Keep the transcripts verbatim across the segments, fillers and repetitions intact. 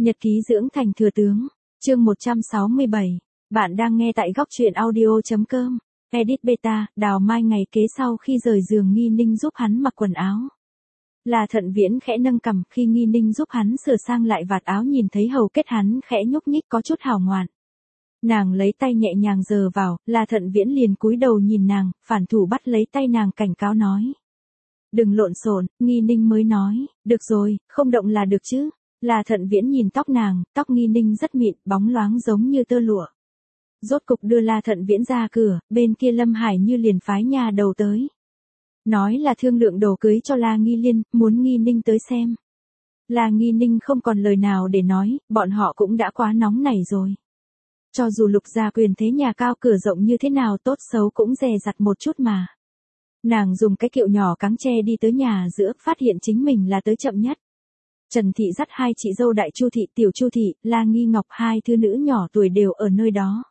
Nhật ký dưỡng thành thừa tướng, chương một trăm sáu mươi bảy. Bạn đang nghe tại góc truyện audio.com. Edit beta, Đào Mai ngày kế sau khi rời giường Nghi Ninh giúp hắn mặc quần áo. Là Thận Viễn khẽ nâng cằm khi Nghi Ninh giúp hắn sửa sang lại vạt áo, nhìn thấy hầu kết hắn khẽ nhúc nhích có chút hào ngoạn. Nàng lấy tay nhẹ nhàng giơ vào, là Thận Viễn liền cúi đầu nhìn nàng, phản thủ bắt lấy tay nàng cảnh cáo nói. Đừng lộn xộn. Nghi Ninh mới nói, được rồi, không động là được chứ. Là Thận Viễn nhìn tóc nàng, tóc Nghi Ninh rất mịn, bóng loáng giống như tơ lụa. Rốt cục đưa La Thận Viễn ra cửa, bên kia Lâm Hải Như liền phái nhà đầu tới. Nói là thương lượng đồ cưới cho La Nghi Liên, muốn Nghi Ninh tới xem. La Nghi Ninh không còn lời nào để nói, bọn họ cũng đã quá nóng nảy rồi. Cho dù Lục gia quyền thế nhà cao cửa rộng như thế nào, tốt xấu cũng dè dặt một chút mà. Nàng dùng cái kiệu nhỏ cáng tre đi tới nhà giữa, phát hiện chính mình là tới chậm nhất. Trần Thị dắt hai chị dâu Đại Chu Thị, Tiểu Chu Thị, La Nghi Ngọc, hai thứ nữ nhỏ tuổi đều ở nơi đó.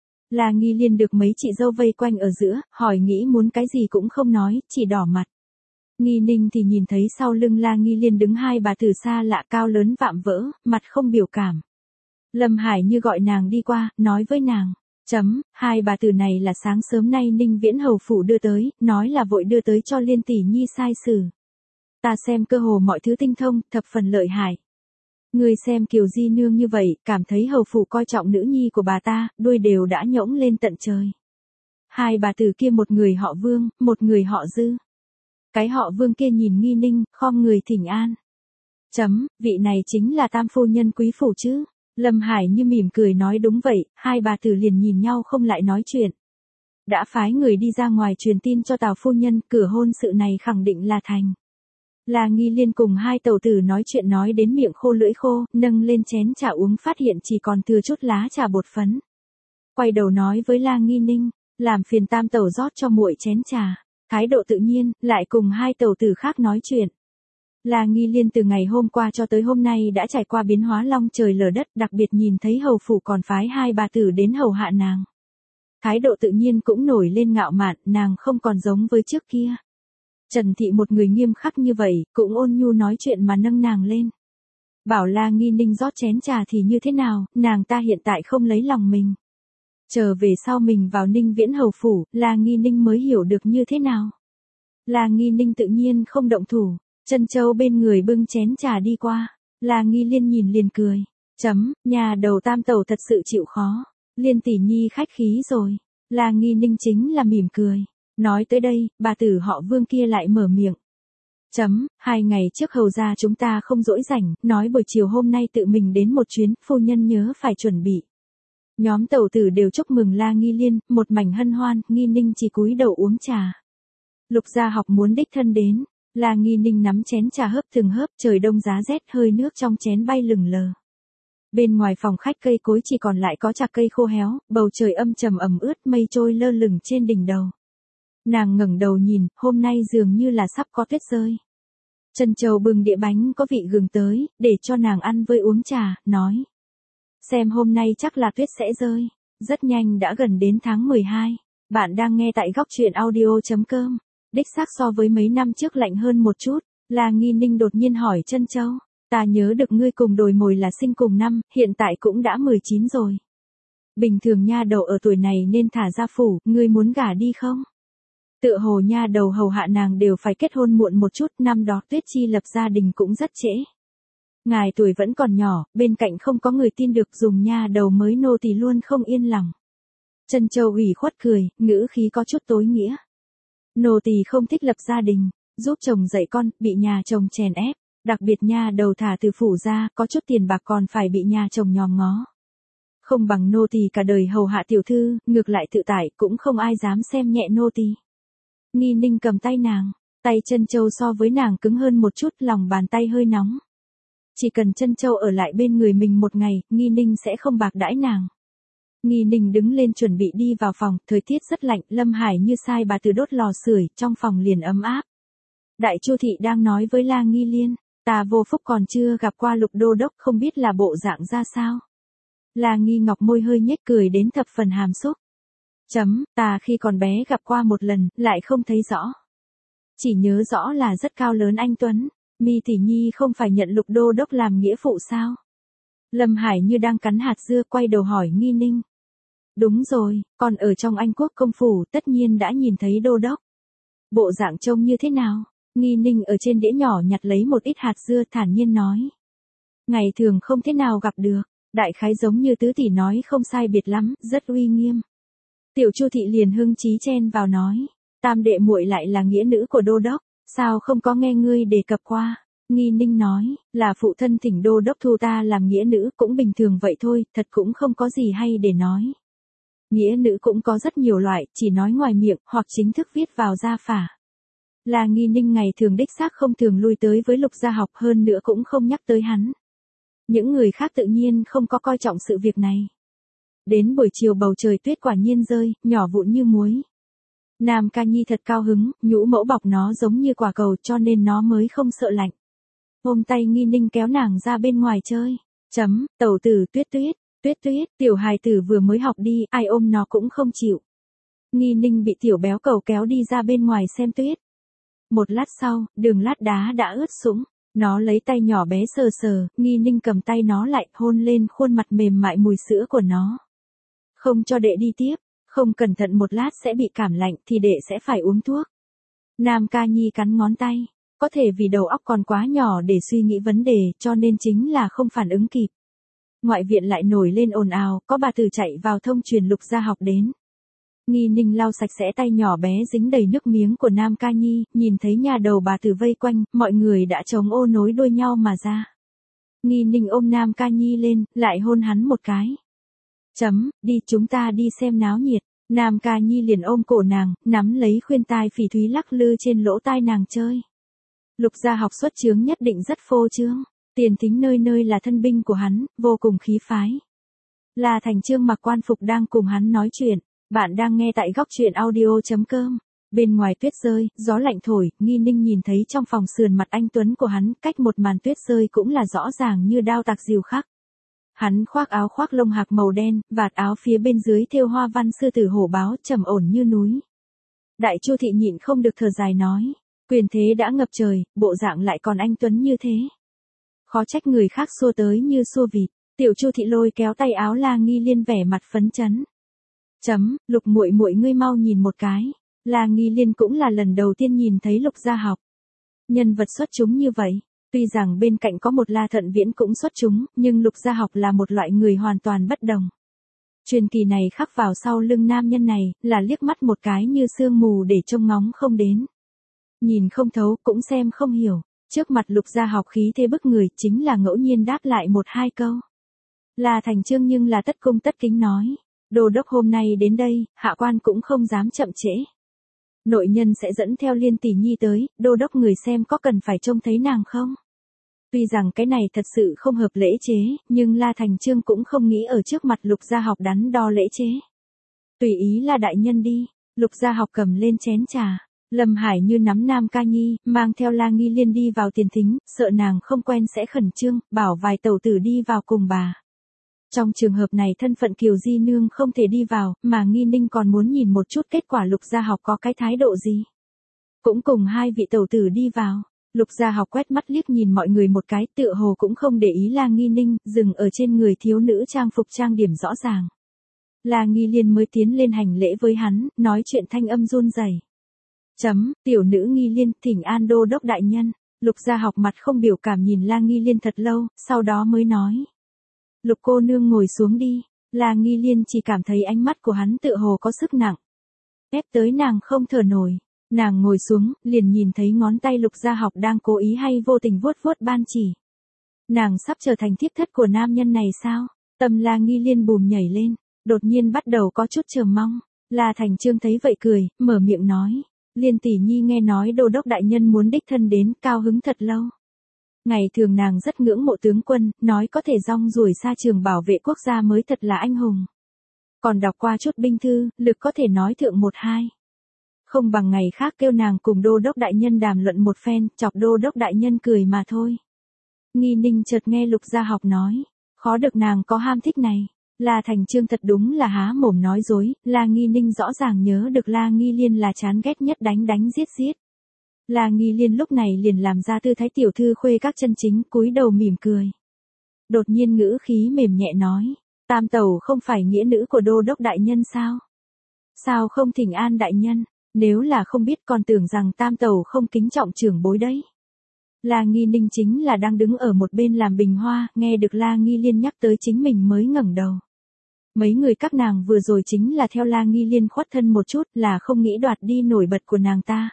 La Nghi Liên được mấy chị dâu vây quanh ở giữa, hỏi nghĩ muốn cái gì cũng không nói, chỉ đỏ mặt. Nghi Ninh thì nhìn thấy sau lưng La Nghi Liên đứng hai bà tử xa lạ cao lớn vạm vỡ, mặt không biểu cảm. Lâm Hải Như gọi nàng đi qua, nói với nàng. Chấm, hai bà tử này là sáng sớm nay Ninh Viễn hầu phủ đưa tới, nói là vội đưa tới cho Liên tỷ nhi sai sử. Ta xem cơ hồ mọi thứ tinh thông, thập phần lợi hại. Người xem Kiều Di Nương như vậy, cảm thấy hầu phủ coi trọng nữ nhi của bà ta, đuôi đều đã nhỗng lên tận trời. Hai bà tử kia một người họ Vương, một người họ Dư. Cái họ Vương kia nhìn Nghi Ninh, khom người thỉnh an. Chấm, vị này chính là tam phu nhân quý phủ chứ. Lâm Hải Như mỉm cười nói đúng vậy, hai bà tử liền nhìn nhau không lại nói chuyện. Đã phái người đi ra ngoài truyền tin cho Tào phu nhân, cửa hôn sự này khẳng định là thành. La Nghi Liên cùng hai tẩu tử nói chuyện nói đến miệng khô lưỡi khô, nâng lên chén trà uống phát hiện chỉ còn thừa chút lá trà bột phấn. Quay đầu nói với La Nghi Ninh, làm phiền tam tẩu rót cho muội chén trà. Thái độ tự nhiên, lại cùng hai tẩu tử khác nói chuyện. La Nghi Liên từ ngày hôm qua cho tới hôm nay đã trải qua biến hóa long trời lở đất, đặc biệt nhìn thấy hầu phủ còn phái hai bà tử đến hầu hạ nàng. Thái độ tự nhiên cũng nổi lên ngạo mạn, nàng không còn giống với trước kia. Trần Thị một người nghiêm khắc như vậy, cũng ôn nhu nói chuyện mà nâng nàng lên. Bảo La Nghi Ninh rót chén trà thì như thế nào, nàng ta hiện tại không lấy lòng mình. Chờ về sau mình vào Ninh Viễn hầu phủ, La Nghi Ninh mới hiểu được như thế nào. La Nghi Ninh tự nhiên không động thủ, Trân Châu bên người bưng chén trà đi qua. La Nghi Liên nhìn liền cười. Chấm, nhà đầu tam tẩu thật sự chịu khó. Liên tỷ nhi khách khí rồi. La Nghi Ninh chính là mỉm cười. Nói tới đây, bà tử họ Vương kia lại mở miệng. Chấm, hai ngày trước hầu ra chúng ta không dỗi rảnh, nói buổi chiều hôm nay tự mình đến một chuyến, phu nhân nhớ phải chuẩn bị. Nhóm tẩu tử đều chúc mừng La Nghi Liên, một mảnh hân hoan, Nghi Ninh chỉ cúi đầu uống trà. Lục gia học muốn đích thân đến, La Nghi Ninh nắm chén trà hớp từng hớp, trời đông giá rét, hơi nước trong chén bay lừng lờ. Bên ngoài phòng khách cây cối chỉ còn lại có chạc cây khô héo, bầu trời âm trầm ẩm ướt, mây trôi lơ lửng trên đỉnh đầu. Nàng ngẩng đầu nhìn, hôm nay dường như là sắp có tuyết rơi. Trân Châu bưng đĩa bánh có vị gừng tới, để cho nàng ăn với uống trà, nói. Xem hôm nay chắc là tuyết sẽ rơi, rất nhanh đã gần đến tháng mười hai. Bạn đang nghe tại góc truyện audio.com. Đích xác so với mấy năm trước lạnh hơn một chút. La Nghi Ninh đột nhiên hỏi Trân Châu, ta nhớ được ngươi cùng đồi mồi là sinh cùng năm, hiện tại cũng đã mười chín rồi. Bình thường nha đầu ở tuổi này nên thả ra phủ, ngươi muốn gả đi không? Tựa hồ nha đầu hầu hạ nàng đều phải kết hôn muộn một chút, năm đó Tuyết Chi lập gia đình cũng rất trễ. Ngài tuổi vẫn còn nhỏ, bên cạnh không có người tin được, dùng nha đầu mới nô tỳ luôn không yên lòng. Trân Châu ủy khuất cười, ngữ khí có chút tối nghĩa. Nô tỳ không thích lập gia đình, giúp chồng dạy con, bị nhà chồng chèn ép, đặc biệt nha đầu thả từ phủ ra, có chút tiền bạc còn phải bị nhà chồng nhòm ngó. Không bằng nô tỳ cả đời hầu hạ tiểu thư, ngược lại tự tại, cũng không ai dám xem nhẹ nô tỳ. Nghi Ninh cầm tay nàng, tay Trân Châu so với nàng cứng hơn một chút, lòng bàn tay hơi nóng. Chỉ cần Trân Châu ở lại bên người mình một ngày, Nghi Ninh sẽ không bạc đãi nàng. Nghi Ninh đứng lên chuẩn bị đi vào phòng, thời tiết rất lạnh, Lâm Hải Như sai bà từ đốt lò sưởi, trong phòng liền ấm áp. Đại Chu Thị đang nói với La Nghi Liên, ta vô phúc còn chưa gặp qua Lục đô đốc, không biết là bộ dạng ra sao. La Nghi Ngọc môi hơi nhếch cười đến thập phần hàm xúc. Chấm, ta khi còn bé gặp qua một lần, lại không thấy rõ. Chỉ nhớ rõ là rất cao lớn anh tuấn. Mi tỷ nhi không phải nhận Lục đô đốc làm nghĩa phụ sao? Lâm Hải như đang cắn hạt dưa quay đầu hỏi Nghi Ninh. Đúng rồi, con ở trong Anh Quốc công phủ tất nhiên đã nhìn thấy đô đốc. Bộ dạng trông như thế nào? Nghi Ninh ở trên đĩa nhỏ nhặt lấy một ít hạt dưa thản nhiên nói. Ngày thường không thế nào gặp được, đại khái giống như tứ tỷ nói không sai biệt lắm, rất uy nghiêm. Tiểu Chu thị liền hưng chí chen vào nói, tam đệ muội lại là nghĩa nữ của đô đốc, sao không có nghe ngươi đề cập qua? Nghi Ninh nói, là phụ thân thỉnh đô đốc thu ta làm nghĩa nữ cũng bình thường vậy thôi, thật cũng không có gì hay để nói. Nghĩa nữ cũng có rất nhiều loại, chỉ nói ngoài miệng hoặc chính thức viết vào gia phả. Là Nghi Ninh ngày thường đích xác không thường lui tới với Lục Gia Học, hơn nữa cũng không nhắc tới hắn. Những người khác tự nhiên không có coi trọng sự việc này. Đến buổi chiều bầu trời tuyết quả nhiên rơi, nhỏ vụn như muối. Nam Ca Nhi thật cao hứng, nhũ mẫu bọc nó giống như quả cầu cho nên nó mới không sợ lạnh. Ôm tay Nghi Ninh kéo nàng ra bên ngoài chơi. Chấm, tẩu tử tuyết tuyết, tuyết tuyết, tiểu hài tử vừa mới học đi, ai ôm nó cũng không chịu. Nghi Ninh bị tiểu béo cầu kéo đi ra bên ngoài xem tuyết. Một lát sau, đường lát đá đã ướt sũng. Nó lấy tay nhỏ bé sờ sờ, Nghi Ninh cầm tay nó lại, hôn lên khuôn mặt mềm mại mùi sữa của nó. Không cho đệ đi tiếp, không cẩn thận một lát sẽ bị cảm lạnh thì đệ sẽ phải uống thuốc. Nam Ca Nhi cắn ngón tay, có thể vì đầu óc còn quá nhỏ để suy nghĩ vấn đề cho nên chính là không phản ứng kịp. Ngoại viện lại nổi lên ồn ào, có bà tử chạy vào thông truyền Lục Gia Học đến. Nghi Ninh lau sạch sẽ tay nhỏ bé dính đầy nước miếng của Nam Ca Nhi, nhìn thấy nhà đầu bà tử vây quanh, mọi người đã chống ô nối đuôi nhau mà ra. Nghi Ninh ôm Nam Ca Nhi lên, lại hôn hắn một cái. Chấm, đi chúng ta đi xem náo nhiệt. Nam Ca Nhi liền ôm cổ nàng, nắm lấy khuyên tai phỉ thúy lắc lư trên lỗ tai nàng chơi. Lục Gia Học xuất chướng nhất định rất phô trương, tiền thính nơi nơi là thân binh của hắn, vô cùng khí phái. La Thành Chương mặc quan phục đang cùng hắn nói chuyện. Bạn đang nghe tại góc truyện audio chấm com. Bên ngoài tuyết rơi, gió lạnh thổi, Nghi Ninh nhìn thấy trong phòng sườn mặt anh tuấn của hắn, cách một màn tuyết rơi cũng là rõ ràng như đao tạc diều khắc. Hắn khoác áo khoác lông hạc màu đen, vạt áo phía bên dưới thêu hoa văn sư tử hổ báo, trầm ổn như núi. Đại Chu thị nhịn không được thở dài nói, quyền thế đã ngập trời, bộ dạng lại còn anh tuấn như thế. Khó trách người khác xua tới như xua vịt. Tiểu Chu thị lôi kéo tay áo La Nghi Liên vẻ mặt phấn chấn. Chấm, Lục muội muội ngươi mau nhìn một cái. La Nghi Liên cũng là lần đầu tiên nhìn thấy Lục Gia Học. Nhân vật xuất chúng như vậy, tuy rằng bên cạnh có một La Thận Viễn cũng xuất chúng, nhưng Lục Gia Học là một loại người hoàn toàn bất đồng. Truyền kỳ này khắc vào sau lưng nam nhân này, là liếc mắt một cái như sương mù để trông ngóng không đến. Nhìn không thấu, cũng xem không hiểu, trước mặt Lục Gia Học khí thế bức người chính là ngẫu nhiên đáp lại một hai câu. La Thành Chương nhưng là tất cung tất kính nói. Đô đốc hôm nay đến đây, hạ quan cũng không dám chậm trễ. Nội nhân sẽ dẫn theo Liên tỷ nhi tới, đô đốc người xem có cần phải trông thấy nàng không? Tuy rằng cái này thật sự không hợp lễ chế, nhưng La Thành Chương cũng không nghĩ ở trước mặt Lục Gia Học đắn đo lễ chế. Tùy ý là đại nhân đi, Lục Gia Học cầm lên chén trà. Lâm Hải như nắm Nam Ca Nhi, mang theo La Nghi Liên đi vào tiền thính, sợ nàng không quen sẽ khẩn trương, bảo vài tẩu tử đi vào cùng bà. Trong trường hợp này thân phận Kiều Di Nương không thể đi vào, mà Nghi Ninh còn muốn nhìn một chút kết quả Lục Gia Học có cái thái độ gì. Cũng cùng hai vị tẩu tử đi vào, Lục Gia Học quét mắt liếc nhìn mọi người một cái, tựa hồ cũng không để ý La Nghi Ninh, dừng ở trên người thiếu nữ trang phục trang điểm rõ ràng. La Nghi Liên mới tiến lên hành lễ với hắn, nói chuyện thanh âm run rẩy. Chấm, tiểu nữ Nghi Liên, thỉnh an đô đốc đại nhân. Lục Gia Học mặt không biểu cảm nhìn La Nghi Liên thật lâu, sau đó mới nói. Lục cô nương ngồi xuống đi. La Nghi Liên chỉ cảm thấy ánh mắt của hắn tựa hồ có sức nặng. Ép tới nàng không thở nổi. Nàng ngồi xuống, liền nhìn thấy ngón tay Lục Gia Học đang cố ý hay vô tình vuốt vuốt ban chỉ. Nàng sắp trở thành thiếp thất của nam nhân này sao? Tâm La Nghi Liên bùm nhảy lên, đột nhiên bắt đầu có chút chờ mong. La Thành Chương thấy vậy cười, mở miệng nói. Liên tỷ nhi nghe nói đô đốc đại nhân muốn đích thân đến, cao hứng thật lâu. Ngày thường nàng rất ngưỡng mộ tướng quân, nói có thể rong ruổi xa trường bảo vệ quốc gia mới thật là anh hùng. Còn đọc qua chút binh thư, lực có thể nói thượng một hai. Không bằng ngày khác kêu nàng cùng đô đốc đại nhân đàm luận một phen, chọc đô đốc đại nhân cười mà thôi. Nghi Ninh chợt nghe Lục Gia Học nói, khó được nàng có ham thích này. La Thành Chương thật đúng là há mồm nói dối, La Nghi Ninh rõ ràng nhớ được La Nghi Liên là chán ghét nhất đánh đánh giết giết. La Nghi Liên lúc này liền làm ra tư thái tiểu thư khuê các chân chính, cúi đầu mỉm cười. Đột nhiên ngữ khí mềm nhẹ nói, Tam Tẩu không phải nghĩa nữ của đô đốc đại nhân sao? Sao không thỉnh an đại nhân, nếu là không biết còn tưởng rằng Tam Tẩu không kính trọng trưởng bối đấy. La Nghi Ninh chính là đang đứng ở một bên làm bình hoa, nghe được La Nghi Liên nhắc tới chính mình mới ngẩng đầu. Mấy người các nàng vừa rồi chính là theo La Nghi Liên khuất thân một chút là không nghĩ đoạt đi nổi bật của nàng ta.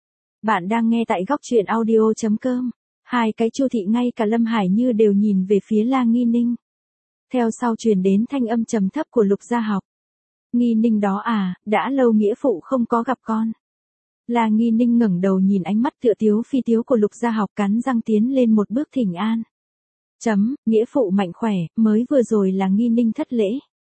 Bạn đang nghe tại góc truyện audio.com. Hai cái Chu thị ngay cả Lâm Hải Như đều nhìn về phía La Nghi Ninh. Theo sau truyền đến thanh âm trầm thấp của Lục Gia Học. Nghi Ninh đó à, đã lâu nghĩa phụ không có gặp con. La Nghi Ninh ngẩng đầu nhìn ánh mắt tựa tiếu phi tiếu của Lục Gia Học cắn răng tiến lên một bước thỉnh an. Chấm, nghĩa phụ mạnh khỏe, mới vừa rồi là Nghi Ninh thất lễ.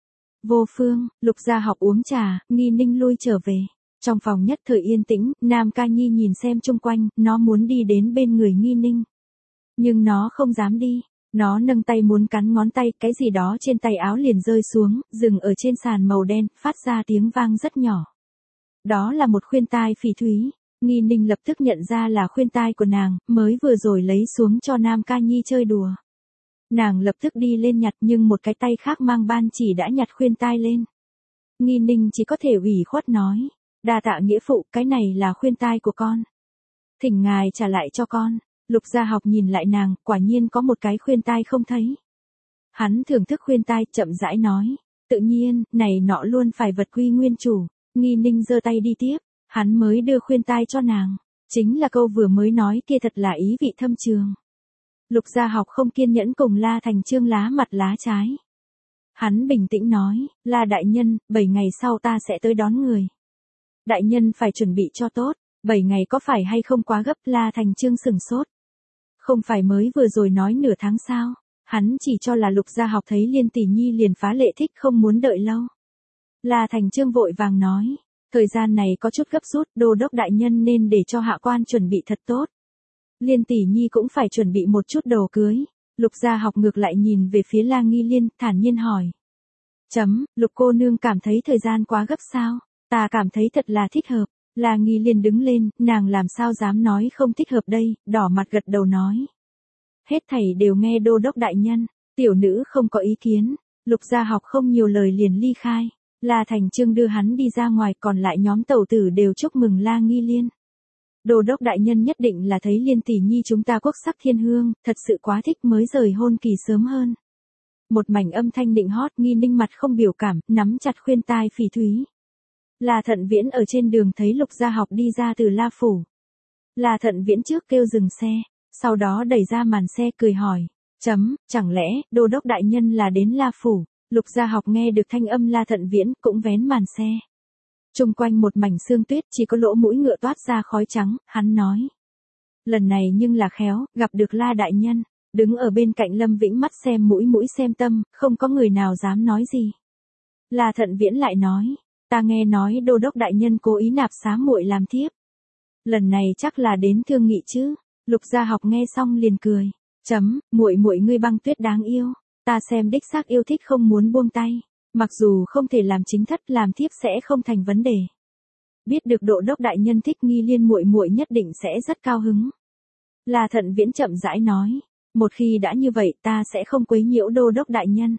Vô phương, Lục Gia Học uống trà, Nghi Ninh lui trở về. Trong phòng nhất thời yên tĩnh, Nam Ca Nhi nhìn xem chung quanh, nó muốn đi đến bên người Nghi Ninh. Nhưng nó không dám đi, nó nâng tay muốn cắn ngón tay, cái gì đó trên tay áo liền rơi xuống, dừng ở trên sàn màu đen, phát ra tiếng vang rất nhỏ. Đó là một khuyên tai phỉ thúy, Nghi Ninh lập tức nhận ra là khuyên tai của nàng, mới vừa rồi lấy xuống cho Nam Ca Nhi chơi đùa. Nàng lập tức đi lên nhặt nhưng một cái tay khác mang ban chỉ đã nhặt khuyên tai lên. Nghi Ninh chỉ có thể ủy khuất nói, đa tạ nghĩa phụ, cái này là khuyên tai của con. Thỉnh ngài trả lại cho con. Lục Gia Học nhìn lại nàng, quả nhiên có một cái khuyên tai không thấy. Hắn thưởng thức khuyên tai, chậm rãi nói, tự nhiên, này nọ luôn phải vật quy nguyên chủ. Nghi Ninh giơ tay đi tiếp, hắn mới đưa khuyên tai cho nàng. Chính là câu vừa mới nói kia thật là ý vị thâm trường. Lục Gia Học không kiên nhẫn cùng La Thành Chương lá mặt lá trái. Hắn bình tĩnh nói, La đại nhân, bảy ngày sau ta sẽ tới đón người. Đại nhân phải chuẩn bị cho tốt, bảy ngày có phải hay không quá gấp? La Thành Chương sừng sốt. Không phải mới vừa rồi nói nửa tháng sao? Hắn chỉ cho là Lục Gia Học thấy Liên tỷ nhi liền phá lệ thích không muốn đợi lâu. La Thành Chương vội vàng nói, thời gian này có chút gấp rút, đô đốc đại nhân nên để cho hạ quan chuẩn bị thật tốt. Liên tỷ nhi cũng phải chuẩn bị một chút đồ cưới. Lục Gia Học ngược lại nhìn về phía La Nghi Liên, thản nhiên hỏi. Chấm, Lục cô nương cảm thấy thời gian quá gấp sao? Ta cảm thấy thật là thích hợp. La Nghi Liên đứng lên, nàng làm sao dám nói không thích hợp đây, đỏ mặt gật đầu nói. Hết thảy đều nghe đô đốc đại nhân, tiểu nữ không có ý kiến. Lục Gia Học không nhiều lời liền ly khai. La Thành Chương đưa hắn đi ra ngoài, còn lại nhóm tẩu tử đều chúc mừng La Nghi Liên. Đô đốc đại nhân nhất định là thấy Liên tỷ nhi chúng ta quốc sắc thiên hương, thật sự quá thích mới rời hôn kỳ sớm hơn. Một mảnh âm thanh định hót. Nghi Ninh mặt không biểu cảm, nắm chặt khuyên tai phỉ thúy. La Thận Viễn ở trên đường thấy Lục Gia Học đi ra từ La Phủ. La Thận Viễn trước kêu dừng xe, sau đó đẩy ra màn xe cười hỏi. Chấm, chẳng lẽ, đô đốc đại nhân là đến La Phủ? Lục Gia Học nghe được thanh âm La Thận Viễn cũng vén màn xe. Trung quanh một mảnh sương tuyết chỉ có lỗ mũi ngựa toát ra khói trắng, hắn nói. Lần này nhưng là khéo, gặp được La đại nhân, đứng ở bên cạnh Lâm Vĩnh mắt xem mũi mũi xem tâm, không có người nào dám nói gì. La Thận Viễn lại nói. Ta nghe nói đô đốc đại nhân cố ý nạp xá muội làm thiếp. Lần này chắc là đến thương nghị chứ. Lục Gia Học nghe xong liền cười. Chấm, muội muội ngươi băng tuyết đáng yêu. Ta xem đích xác yêu thích không muốn buông tay. Mặc dù không thể làm chính thất, làm thiếp sẽ không thành vấn đề. Biết được đô đốc đại nhân thích Nghi Liên muội muội nhất định sẽ rất cao hứng. La Thận Viễn chậm rãi nói. Một khi đã như vậy ta sẽ không quấy nhiễu đô đốc đại nhân.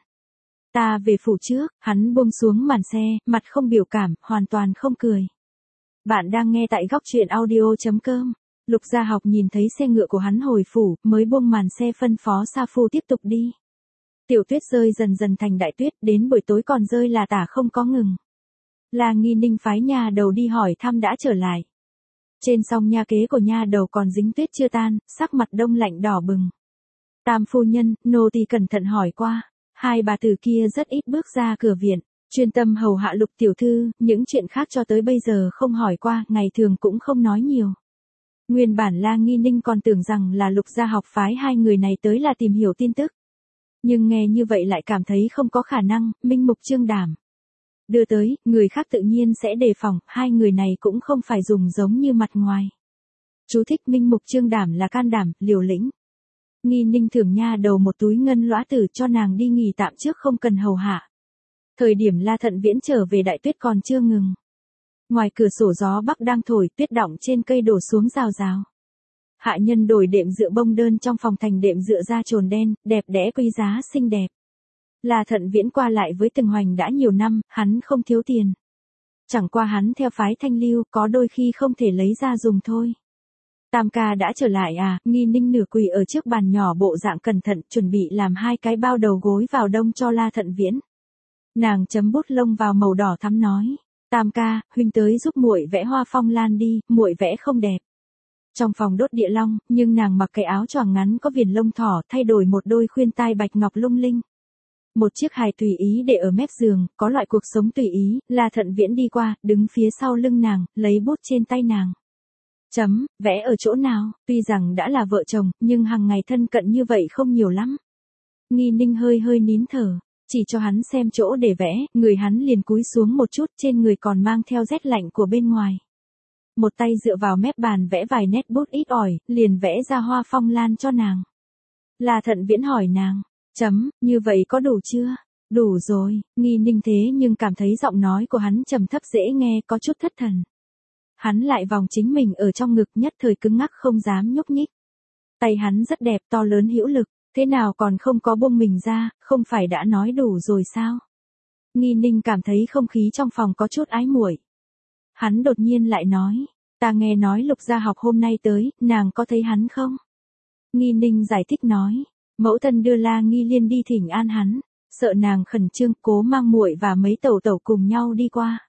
Ta về phủ trước, hắn buông xuống màn xe, mặt không biểu cảm, hoàn toàn không cười. Bạn đang nghe tại góc truyện audio.com. Lục Gia Học nhìn thấy xe ngựa của hắn hồi phủ, mới buông màn xe phân phó Sa Phu tiếp tục đi. Tiểu tuyết rơi dần dần thành đại tuyết, đến buổi tối còn rơi là tả không có ngừng. La Nghi Ninh phái nha đầu đi hỏi thăm đã trở lại. Trên song nha kế của nha đầu còn dính tuyết chưa tan, sắc mặt đông lạnh đỏ bừng. Tam phu nhân, nô tỳ cẩn thận hỏi qua. Hai bà tử kia rất ít bước ra cửa viện, chuyên tâm hầu hạ Lục tiểu thư, những chuyện khác cho tới bây giờ không hỏi qua, ngày thường cũng không nói nhiều. Nguyên bản La Nghi Ninh còn tưởng rằng là Lục Gia Học phái hai người này tới là tìm hiểu tin tức. Nhưng nghe như vậy lại cảm thấy không có khả năng, Minh Mục Trương Đảm đưa tới, người khác tự nhiên sẽ đề phòng, hai người này cũng không phải dùng giống như mặt ngoài. Chú thích Minh Mục Trương Đảm là can đảm, liều lĩnh. Nghi Ninh thưởng nha đầu một túi ngân lõa tử cho nàng đi nghỉ tạm trước không cần hầu hạ. Thời điểm La Thận Viễn trở về đại tuyết còn chưa ngừng. Ngoài cửa sổ gió bắc đang thổi, tuyết đọng trên cây đổ xuống rào rào. hạ nhân đổi đệm dựa bông đơn trong phòng thành đệm dựa da trồn đen, đẹp đẽ quý giá xinh đẹp. La Thận Viễn qua lại với Từng Hoành đã nhiều năm, hắn không thiếu tiền. Chẳng qua hắn theo phái thanh lưu, có đôi khi không thể lấy ra dùng thôi. Tam ca đã trở lại à, Nghi Ninh nửa quỳ ở trước bàn nhỏ bộ dạng cẩn thận, chuẩn bị làm hai cái bao đầu gối vào đông cho La Thận Viễn. Nàng chấm bút lông vào màu đỏ thắm nói, Tam ca, huynh tới giúp muội vẽ hoa phong lan đi, muội vẽ không đẹp. Trong phòng đốt địa long, nhưng nàng mặc cái áo choàng ngắn có viền lông thỏ, thay đổi một đôi khuyên tai bạch ngọc lung linh. Một chiếc hài tùy ý để ở mép giường, có loại cuộc sống tùy ý, La Thận Viễn đi qua, đứng phía sau lưng nàng, lấy bút trên tay nàng. Chấm, vẽ ở chỗ nào, tuy rằng đã là vợ chồng, nhưng hàng ngày thân cận như vậy không nhiều lắm. Nghi Ninh hơi hơi nín thở, chỉ cho hắn xem chỗ để vẽ, người hắn liền cúi xuống một chút, trên người còn mang theo rét lạnh của bên ngoài. Một tay dựa vào mép bàn vẽ vài nét bút ít ỏi, liền vẽ ra hoa phong lan cho nàng. La Thận Viễn hỏi nàng, chấm, như vậy có đủ chưa? Đủ rồi, Nghi Ninh thế nhưng cảm thấy giọng nói của hắn trầm thấp dễ nghe, có chút thất thần. Hắn lại vòng chính mình ở trong ngực, nhất thời cứng ngắc không dám nhúc nhích. Tay hắn rất đẹp, to lớn hữu lực, thế nào còn không có buông mình ra, không phải đã nói đủ rồi sao? Nghi Ninh cảm thấy không khí trong phòng có chút ái muội. Hắn đột nhiên lại nói, ta nghe nói Lục Gia Học hôm nay tới, nàng có thấy hắn không? Nghi Ninh giải thích nói, mẫu thân đưa La Nghi Liên đi thỉnh an hắn, sợ nàng khẩn trương, cố mang muội và mấy tẩu tẩu cùng nhau đi qua.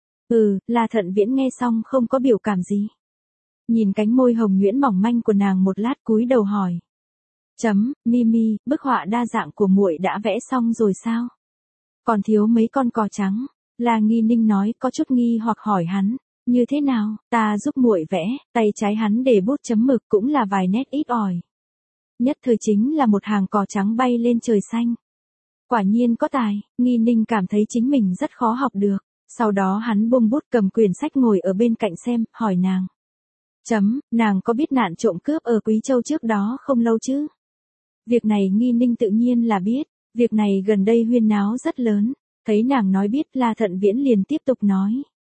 Ừ, La Thận Viễn nghe xong không có biểu cảm gì. Nhìn cánh môi hồng nhuyễn mỏng manh của nàng một lát, cúi đầu hỏi. Chấm, Mimi, bức họa đa dạng của muội đã vẽ xong rồi sao? Còn thiếu mấy con cò trắng. La Nghi Ninh nói, có chút nghi hoặc hỏi hắn, như thế nào, ta giúp muội vẽ, tay trái hắn để bút chấm mực cũng là vài nét ít ỏi. Nhất thời chính là một hàng cò trắng bay lên trời xanh. Quả nhiên có tài, Nghi Ninh cảm thấy chính mình rất khó học được. Sau đó hắn buông bút cầm quyển sách ngồi ở bên cạnh xem, hỏi nàng. Chấm, nàng có biết nạn trộm cướp ở Quý Châu trước đó không lâu chứ? Việc này Nghi Ninh tự nhiên là biết, việc này gần đây huyên náo rất lớn. Thấy nàng nói biết, La Thận Viễn liền tiếp tục nói.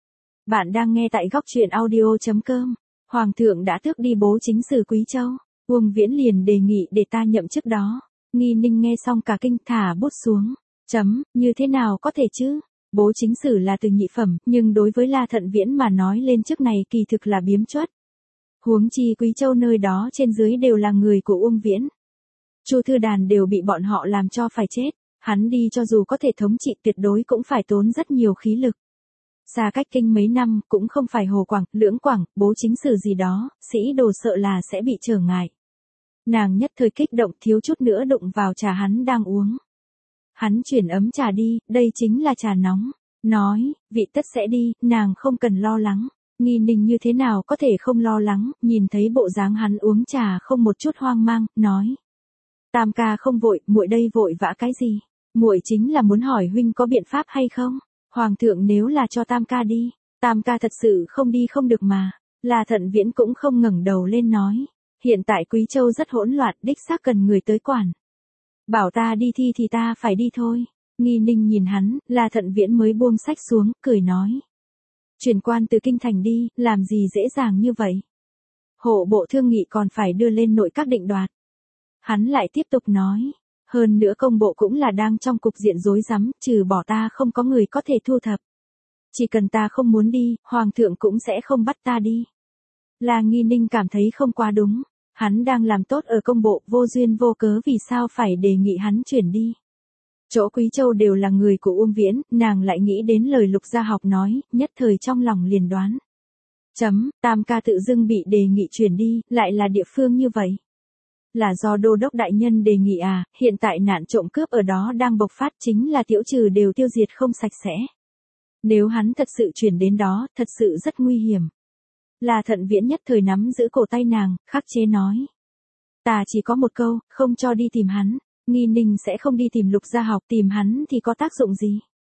Bạn đang nghe tại góc truyện audio chấm com. Hoàng thượng đã tước đi bố chính sử Quý Châu. Uông Viễn liền đề nghị để ta nhậm chức đó. Nghi Ninh nghe xong cả kinh, thả bút xuống. Chấm, như thế nào có thể chứ? Bố chính sử là từ nhị phẩm, nhưng đối với La Thận Viễn mà nói lên chức này kỳ thực là biếm chuất. Huống chi Quý Châu nơi đó trên dưới đều là người của Uông Viễn. Chu Thư Đàn đều bị bọn họ làm cho phải chết. Hắn đi cho dù có thể thống trị tuyệt đối cũng phải tốn rất nhiều khí lực. Xa cách kinh mấy năm, cũng không phải Hồ Quảng, Lưỡng Quảng, bố chính sử gì đó, sĩ đồ sợ là sẽ bị trở ngại. Nàng nhất thời kích động, thiếu chút nữa đụng vào trà hắn đang uống. Hắn chuyển ấm trà đi, đây chính là trà nóng. Nói, vị tất sẽ đi, nàng không cần lo lắng. Nghi Ninh như thế nào có thể không lo lắng, nhìn thấy bộ dáng hắn uống trà không một chút hoang mang, nói. Tam ca không vội, muội đây vội vã cái gì? Muội chính là muốn hỏi huynh có biện pháp hay không? Hoàng thượng nếu là cho Tam ca đi, Tam ca thật sự không đi không được mà. La Thận Viễn cũng không ngẩng đầu lên nói. Hiện tại Quý Châu rất hỗn loạn, đích xác cần người tới quản. Bảo ta đi thi thì ta phải đi thôi. Nghi Ninh nhìn hắn, La Thận Viễn mới buông sách xuống, cười nói. Chuyển quan từ kinh thành đi, làm gì dễ dàng như vậy? Hộ bộ thương nghị còn phải đưa lên nội các định đoạt. Hắn lại tiếp tục nói. Hơn nữa công bộ cũng là đang trong cục diện rối rắm, trừ bỏ ta không có người có thể thu thập. Chỉ cần ta không muốn đi, Hoàng thượng cũng sẽ không bắt ta đi. La Nghi Ninh cảm thấy không quá đúng. Hắn đang làm tốt ở công bộ, vô duyên vô cớ vì sao phải đề nghị hắn chuyển đi. Chỗ Quý Châu đều là người của Uông Viễn, nàng lại nghĩ đến lời Lục Gia Học nói, nhất thời trong lòng liền đoán. Chấm, Tam ca tự dưng bị đề nghị chuyển đi, lại là địa phương như vậy. Là do đô đốc đại nhân đề nghị à, hiện tại nạn trộm cướp ở đó đang bộc phát, chính là tiểu trừ đều tiêu diệt không sạch sẽ. Nếu hắn thật sự chuyển đến đó, thật sự rất nguy hiểm. La Thận Viễn nhất thời nắm giữ cổ tay nàng, khắc chế nói. Ta chỉ có một câu, không cho đi tìm hắn. Nghi Ninh sẽ không đi tìm Lục Gia Học, tìm hắn thì có tác dụng gì?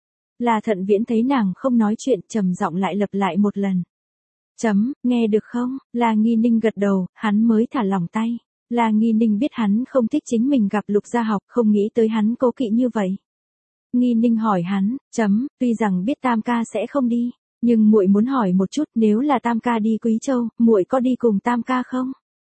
La Thận Viễn thấy nàng không nói chuyện, trầm giọng lại lặp lại một lần. Chấm, nghe được không? La Nghi Ninh gật đầu, hắn mới thả lỏng tay. La Nghi Ninh biết hắn không thích chính mình gặp Lục Gia Học, không nghĩ tới hắn cố kỵ như vậy. Nghi Ninh hỏi hắn, chấm, tuy rằng biết Tam ca sẽ không đi, nhưng muội muốn hỏi một chút, nếu là Tam ca đi Quý Châu, muội có đi cùng Tam ca không?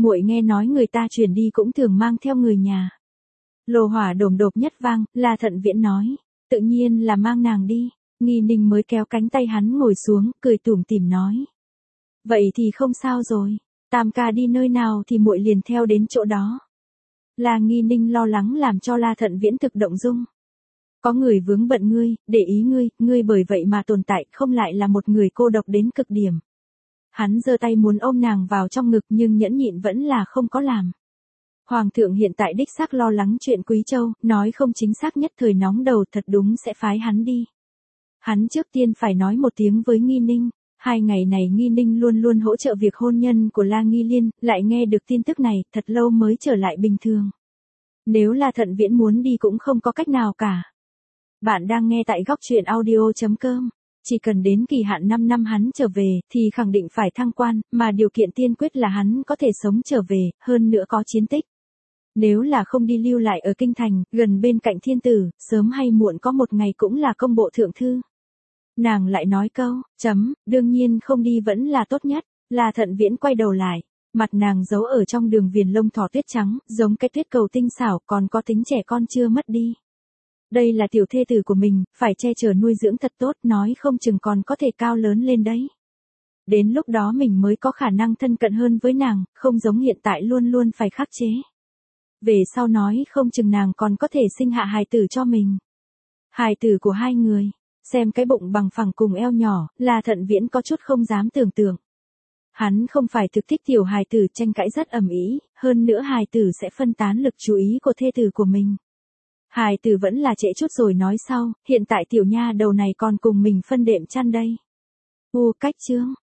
muội nghe nói người ta chuyển đi cũng thường mang theo người nhà. Lô hỏa đồm đột nhất vang, La Thận Viễn nói, tự nhiên là mang nàng đi. Nghi Ninh mới kéo cánh tay hắn ngồi xuống, cười tủm tỉm nói. Vậy thì không sao rồi, Tam ca đi nơi nào thì muội liền theo đến chỗ đó. La Nghi Ninh lo lắng làm cho La Thận Viễn thực động dung. Có người vướng bận ngươi, để ý ngươi, ngươi bởi vậy mà tồn tại, không lại là một người cô độc đến cực điểm. Hắn giơ tay muốn ôm nàng vào trong ngực nhưng nhẫn nhịn vẫn là không có làm. Hoàng thượng hiện tại đích xác lo lắng chuyện Quý Châu, nói không chính xác nhất thời nóng đầu thật đúng sẽ phái hắn đi. Hắn trước tiên phải nói một tiếng với Nghi Ninh, hai ngày này Nghi Ninh luôn luôn hỗ trợ việc hôn nhân của La Nghi Liên, lại nghe được tin tức này, thật lâu mới trở lại bình thường. Nếu là Thận Viễn muốn đi cũng không có cách nào cả. Bạn đang nghe tại góc truyện audio chấm com. Chỉ cần đến kỳ hạn năm năm hắn trở về, thì khẳng định phải thăng quan, mà điều kiện tiên quyết là hắn có thể sống trở về, hơn nữa có chiến tích. Nếu là không đi lưu lại ở kinh thành, gần bên cạnh thiên tử, sớm hay muộn có một ngày cũng là công bộ thượng thư. Nàng lại nói câu, chấm, đương nhiên không đi vẫn là tốt nhất. La Thận Viễn quay đầu lại, mặt nàng giấu ở trong đường viền lông thỏ tuyết trắng, giống cái tuyết cầu tinh xảo, còn có tính trẻ con chưa mất đi. Đây là tiểu thê tử của mình, phải che chở nuôi dưỡng thật tốt, nói không chừng còn có thể cao lớn lên đấy. Đến lúc đó mình mới có khả năng thân cận hơn với nàng, không giống hiện tại luôn luôn phải khắc chế. Về sau nói không chừng nàng còn có thể sinh hạ hài tử cho mình. Hài tử của hai người, xem cái bụng bằng phẳng cùng eo nhỏ, La Thận Viễn có chút không dám tưởng tượng. Hắn không phải thực thích tiểu hài tử, tranh cãi rất ầm ĩ, hơn nữa hài tử sẽ phân tán lực chú ý của thê tử của mình. Hài tử vẫn là trễ chút rồi nói sau, hiện tại tiểu nha đầu này còn cùng mình phân đệm chăn đây. U cách chương,